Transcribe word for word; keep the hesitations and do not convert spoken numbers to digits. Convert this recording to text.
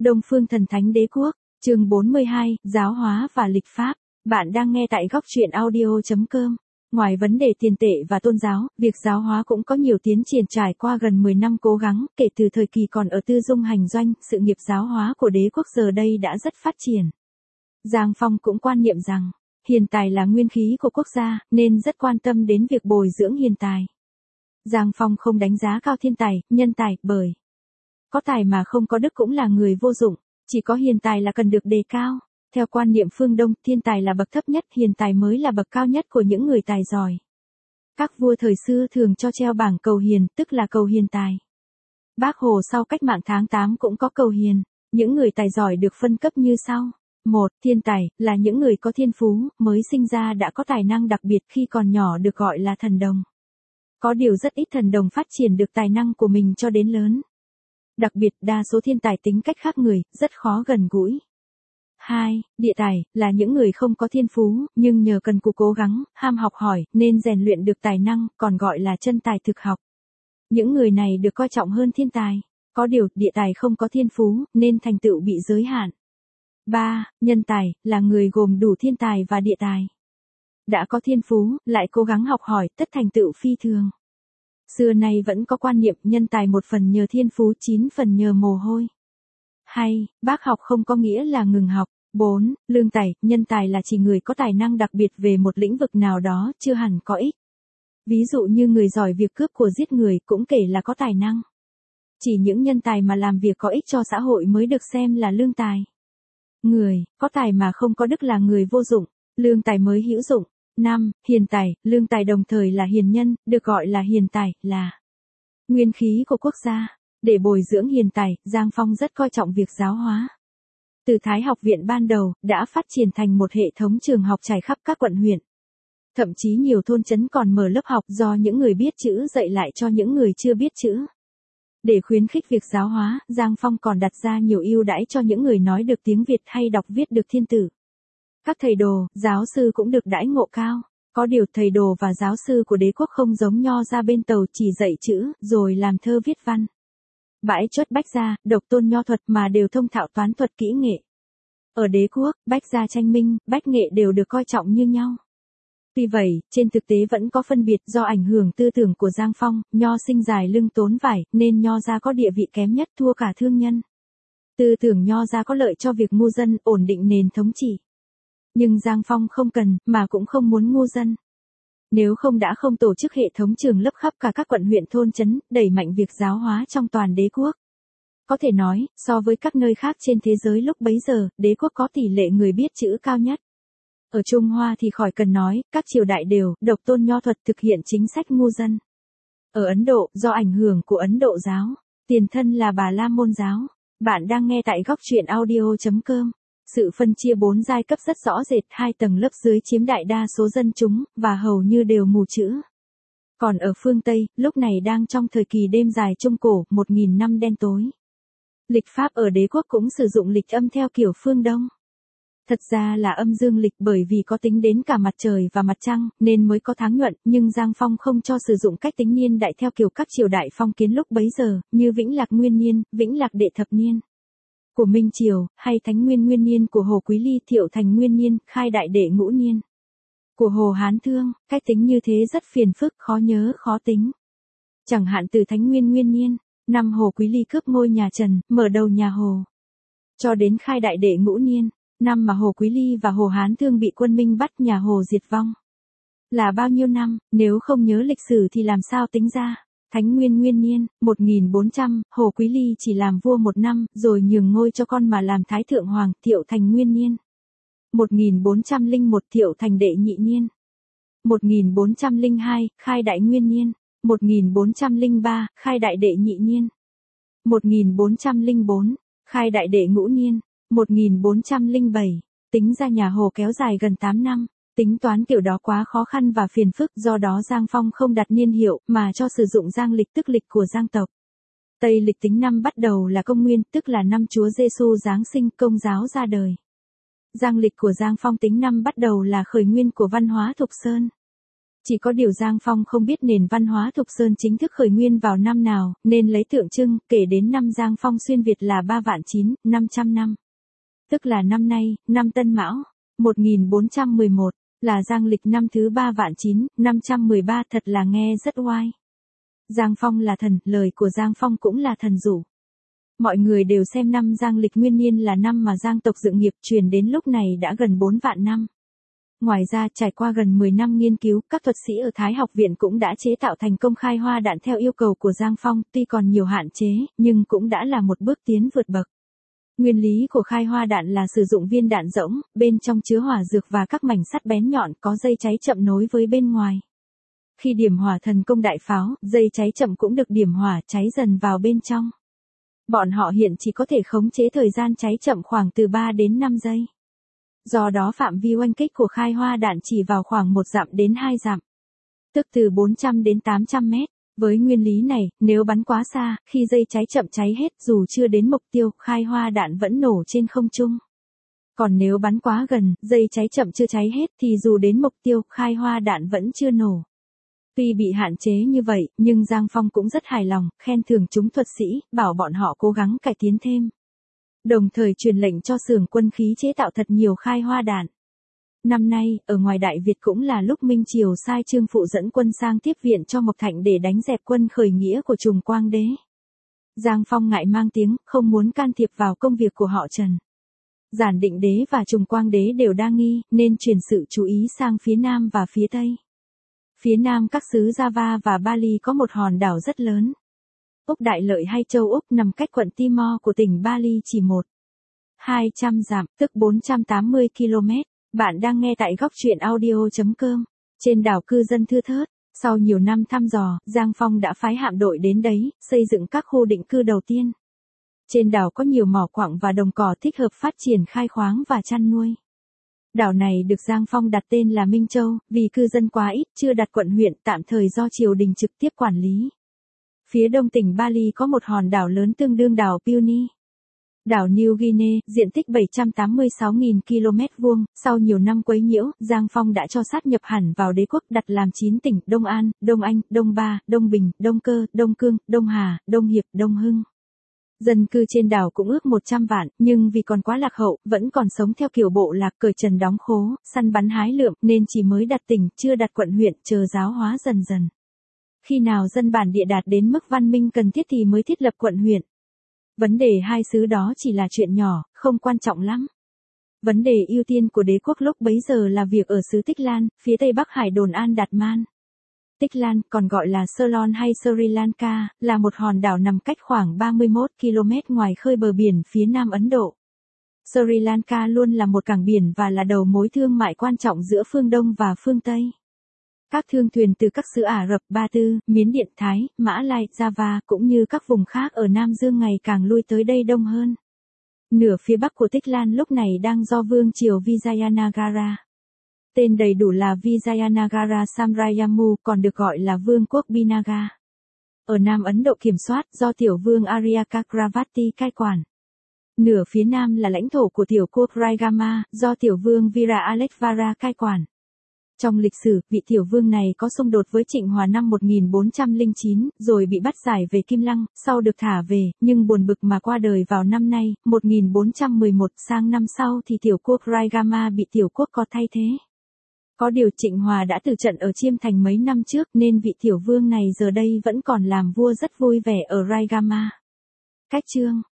Đông Phương Thần Thánh Đế Quốc, chương bốn mươi hai, Giáo hóa và lịch pháp. Bạn đang nghe tại góc truyện audio chấm com. Ngoài vấn đề tiền tệ và tôn giáo, việc giáo hóa cũng có nhiều tiến triển trải qua gần mười năm cố gắng, kể từ thời kỳ còn ở Tư Dung hành doanh, sự nghiệp giáo hóa của đế quốc giờ đây đã rất phát triển. Giang Phong cũng quan niệm rằng, hiền tài là nguyên khí của quốc gia, nên rất quan tâm đến việc bồi dưỡng hiền tài. Giang Phong không đánh giá cao thiên tài, nhân tài, bởi có tài mà không có đức cũng là người vô dụng, chỉ có hiền tài là cần được đề cao. Theo quan niệm phương Đông, thiên tài là bậc thấp nhất, hiền tài mới là bậc cao nhất của những người tài giỏi. Các vua thời xưa thường cho treo bảng cầu hiền, tức là cầu hiền tài. Bác Hồ sau cách mạng tháng tám cũng có cầu hiền. Những người tài giỏi được phân cấp như sau. một. Thiên tài, là những người có thiên phú, mới sinh ra đã có tài năng đặc biệt, khi còn nhỏ được gọi là thần đồng. Có điều rất ít thần đồng phát triển được tài năng của mình cho đến lớn. Đặc biệt, đa số thiên tài tính cách khác người, rất khó gần gũi. hai. Địa tài, là những người không có thiên phú, nhưng nhờ cần cù cố gắng, ham học hỏi, nên rèn luyện được tài năng, còn gọi là chân tài thực học. Những người này được coi trọng hơn thiên tài. Có điều, địa tài không có thiên phú, nên thành tựu bị giới hạn. ba. Nhân tài, là người gồm đủ thiên tài và địa tài. Đã có thiên phú, lại cố gắng học hỏi, tất thành tựu phi thường. Xưa nay vẫn có quan niệm nhân tài một phần nhờ thiên phú, chín phần nhờ mồ hôi. Hay, bác học không có nghĩa là ngừng học. bốn. Lương tài, nhân tài là chỉ người có tài năng đặc biệt về một lĩnh vực nào đó, chưa hẳn có ích. Ví dụ như người giỏi việc cướp của giết người cũng kể là có tài năng. Chỉ những nhân tài mà làm việc có ích cho xã hội mới được xem là lương tài. Người có tài mà không có đức là người vô dụng, lương tài mới hữu dụng. năm. Hiền tài, lương tài đồng thời là hiền nhân, được gọi là hiền tài, là nguyên khí của quốc gia. Để bồi dưỡng hiền tài, Giang Phong rất coi trọng việc giáo hóa. Từ Thái học viện ban đầu, đã phát triển thành một hệ thống trường học trải khắp các quận huyện. Thậm chí nhiều thôn trấn còn mở lớp học do những người biết chữ dạy lại cho những người chưa biết chữ. Để khuyến khích việc giáo hóa, Giang Phong còn đặt ra nhiều ưu đãi cho những người nói được tiếng Việt hay đọc viết được thiên tử. Các thầy đồ, giáo sư cũng được đãi ngộ cao. Có điều thầy đồ và giáo sư của đế quốc không giống Nho ra bên Tàu, chỉ dạy chữ, rồi làm thơ viết văn. Bãi chốt bách gia, độc tôn nho thuật mà đều thông thạo toán thuật kỹ nghệ. Ở đế quốc, bách gia tranh minh, bách nghệ đều được coi trọng như nhau. Tuy vậy, trên thực tế vẫn có phân biệt do ảnh hưởng tư tưởng của Giang Phong, nho sinh dài lưng tốn vải, nên nho gia có địa vị kém nhất, thua cả thương nhân. Tư tưởng nho gia có lợi cho việc ngu dân, ổn định nền thống trị. Nhưng Giang Phong không cần, mà cũng không muốn ngu dân. Nếu không đã không tổ chức hệ thống trường lớp khắp cả các quận huyện thôn trấn, đẩy mạnh việc giáo hóa trong toàn đế quốc. Có thể nói, so với các nơi khác trên thế giới lúc bấy giờ, đế quốc có tỷ lệ người biết chữ cao nhất. Ở Trung Hoa thì khỏi cần nói, các triều đại đều độc tôn nho thuật, thực hiện chính sách ngu dân. Ở Ấn Độ, do ảnh hưởng của Ấn Độ giáo, tiền thân là Bà La Môn giáo. Bạn đang nghe tại góc truyện audio chấm com. Sự phân chia bốn giai cấp rất rõ rệt, hai tầng lớp dưới chiếm đại đa số dân chúng, và hầu như đều mù chữ. Còn ở phương Tây, lúc này đang trong thời kỳ đêm dài Trung Cổ, một nghìn năm đen tối. Lịch pháp ở đế quốc cũng sử dụng lịch âm theo kiểu phương Đông. Thật ra là âm dương lịch, bởi vì có tính đến cả mặt trời và mặt trăng, nên mới có tháng nhuận, nhưng Giang Phong không cho sử dụng cách tính niên đại theo kiểu các triều đại phong kiến lúc bấy giờ, như Vĩnh Lạc Nguyên Niên, Vĩnh Lạc Đệ Thập Niên của Minh Triều, hay Thánh Nguyên Nguyên Niên của Hồ Quý Ly, Thiệu Thành Nguyên Niên, Khai Đại Đệ Ngũ Niên của Hồ Hán Thương. Cách tính như thế rất phiền phức, khó nhớ, khó tính. Chẳng hạn từ Thánh Nguyên Nguyên Niên, năm Hồ Quý Ly cướp ngôi nhà Trần, mở đầu nhà Hồ, cho đến Khai Đại Đệ Ngũ Niên, năm mà Hồ Quý Ly và Hồ Hán Thương bị quân Minh bắt, nhà Hồ diệt vong. Là bao nhiêu năm, nếu không nhớ lịch sử thì làm sao tính ra? Thánh Nguyên Nguyên Niên, một nghìn bốn trăm, Hồ Quý Ly chỉ làm vua một năm, rồi nhường ngôi cho con mà làm Thái Thượng Hoàng, Thiệu Thành Nguyên Niên. một nghìn bốn trăm lẻ một, Thiệu Thành Đệ Nhị Niên. một nghìn bốn trăm lẻ hai, Khai Đại Nguyên Niên. một nghìn bốn trăm lẻ ba, Khai Đại Đệ Nhị Niên. một nghìn bốn trăm lẻ bốn, Khai Đại Đệ Ngũ Niên. một nghìn bốn trăm lẻ bảy, tính ra nhà Hồ kéo dài gần tám năm. Tính toán kiểu đó quá khó khăn và phiền phức, do đó Giang Phong không đặt niên hiệu, mà cho sử dụng Giang lịch, tức lịch của Giang tộc. Tây lịch tính năm bắt đầu là công nguyên, tức là năm Chúa Giêsu giáng sinh, Công giáo ra đời. Giang lịch của Giang Phong tính năm bắt đầu là khởi nguyên của văn hóa Thục Sơn. Chỉ có điều Giang Phong không biết nền văn hóa Thục Sơn chính thức khởi nguyên vào năm nào, nên lấy tượng trưng, kể đến năm Giang Phong xuyên Việt là ba vạn chín, năm trăm năm. Tức là năm nay, năm Tân Mão, một nghìn bốn trăm mười một, là Giang lịch năm thứ ba vạn chín, năm trăm mười ba, thật là nghe rất oai. Giang Phong là thần, lời của Giang Phong cũng là thần dụ. Mọi người đều xem năm Giang lịch nguyên niên là năm mà Giang tộc dựng nghiệp, truyền đến lúc này đã gần bốn vạn năm. Ngoài ra, trải qua gần mười năm nghiên cứu, các thuật sĩ ở Thái học viện cũng đã chế tạo thành công khai hoa đạn theo yêu cầu của Giang Phong, tuy còn nhiều hạn chế, nhưng cũng đã là một bước tiến vượt bậc. Nguyên lý của khai hoa đạn là sử dụng viên đạn rỗng, bên trong chứa hỏa dược và các mảnh sắt bén nhọn có dây cháy chậm nối với bên ngoài. Khi điểm hỏa thần công đại pháo, dây cháy chậm cũng được điểm hỏa cháy dần vào bên trong. Bọn họ hiện chỉ có thể khống chế thời gian cháy chậm khoảng từ ba đến năm giây. Do đó phạm vi oanh kích của khai hoa đạn chỉ vào khoảng một dặm đến hai dặm, tức từ bốn trăm đến tám trăm mét. Với nguyên lý này, nếu bắn quá xa, khi dây cháy chậm cháy hết dù chưa đến mục tiêu, khai hoa đạn vẫn nổ trên không trung. Còn nếu bắn quá gần, dây cháy chậm chưa cháy hết thì dù đến mục tiêu, khai hoa đạn vẫn chưa nổ. Tuy bị hạn chế như vậy, nhưng Giang Phong cũng rất hài lòng, khen thưởng chúng thuật sĩ, bảo bọn họ cố gắng cải tiến thêm. Đồng thời truyền lệnh cho xưởng quân khí chế tạo thật nhiều khai hoa đạn. Năm nay, ở ngoài Đại Việt cũng là lúc Minh Triều sai Trương Phụ dẫn quân sang tiếp viện cho Mộc Thạnh để đánh dẹp quân khởi nghĩa của Trùng Quang Đế. Giang Phong ngại mang tiếng, không muốn can thiệp vào công việc của họ Trần. Giản Định Đế và Trùng Quang Đế đều đa nghi, nên chuyển sự chú ý sang phía Nam và phía Tây. Phía Nam các xứ Java và Bali có một hòn đảo rất lớn. Úc Đại Lợi hay châu Úc nằm cách quận Timor của tỉnh Bali chỉ một nghìn hai trăm dặm, tức bốn trăm tám mươi ki lô mét. Bạn đang nghe tại góc truyện audio chấm com. Trên đảo cư dân thưa thớt, sau nhiều năm thăm dò, Giang Phong đã phái hạm đội đến đấy, xây dựng các khu định cư đầu tiên. Trên đảo có nhiều mỏ quặng và đồng cỏ thích hợp phát triển khai khoáng và chăn nuôi. Đảo này được Giang Phong đặt tên là Minh Châu, vì cư dân quá ít, chưa đặt quận huyện, tạm thời do triều đình trực tiếp quản lý. Phía đông tỉnh Bali có một hòn đảo lớn tương đương đảo Puny. Đảo New Guinea, diện tích bảy trăm tám mươi sáu nghìn ki lô mét vuông, sau nhiều năm quấy nhiễu, Giang Phong đã cho sát nhập hẳn vào đế quốc, đặt làm chín tỉnh: Đông An, Đông Anh, Đông Ba, Đông Bình, Đông Cơ, Đông Cương, Đông Hà, Đông Hiệp, Đông Hưng. Dân cư trên đảo cũng ước một trăm vạn, nhưng vì còn quá lạc hậu, vẫn còn sống theo kiểu bộ lạc, cởi trần đóng khố, săn bắn hái lượm, nên chỉ mới đặt tỉnh, chưa đặt quận huyện, chờ giáo hóa dần dần. Khi nào dân bản địa đạt đến mức văn minh cần thiết thì mới thiết lập quận huyện. Vấn đề hai xứ đó chỉ là chuyện nhỏ, không quan trọng lắm. Vấn đề ưu tiên của đế quốc lúc bấy giờ là việc ở xứ Tích Lan, phía tây bắc hải đồn An Đạt Man. Tích Lan, còn gọi là Ceylon hay Sri Lanka, là một hòn đảo nằm cách khoảng ba mươi mốt ki lô mét ngoài khơi bờ biển phía nam Ấn Độ. Sri Lanka luôn là một cảng biển và là đầu mối thương mại quan trọng giữa phương Đông và phương Tây. Các thương thuyền từ các xứ Ả Rập, Ba Tư, Miến Điện, Thái, Mã Lai, Java cũng như các vùng khác ở Nam Dương ngày càng lui tới đây đông hơn. Nửa phía bắc của Tích Lan lúc này đang do Vương triều Vijayanagara. Tên đầy đủ là Vijayanagara Samrayamu, còn được gọi là Vương quốc Binaga. Ở Nam Ấn Độ kiểm soát do tiểu vương Arya Kakravati cai quản. Nửa phía nam là lãnh thổ của tiểu quốc Raigama, do tiểu vương Vira Alekvara cai quản. Trong lịch sử, vị tiểu vương này có xung đột với Trịnh Hòa năm một nghìn bốn trăm lẻ chín, rồi bị bắt giải về Kim Lăng, sau được thả về, nhưng buồn bực mà qua đời vào năm nay, một nghìn bốn trăm mười một, sang năm sau thì tiểu quốc Raigama bị tiểu quốc có thay thế. Có điều Trịnh Hòa đã từ trận ở Chiêm Thành mấy năm trước nên vị tiểu vương này giờ đây vẫn còn làm vua rất vui vẻ ở Raigama. Cách chương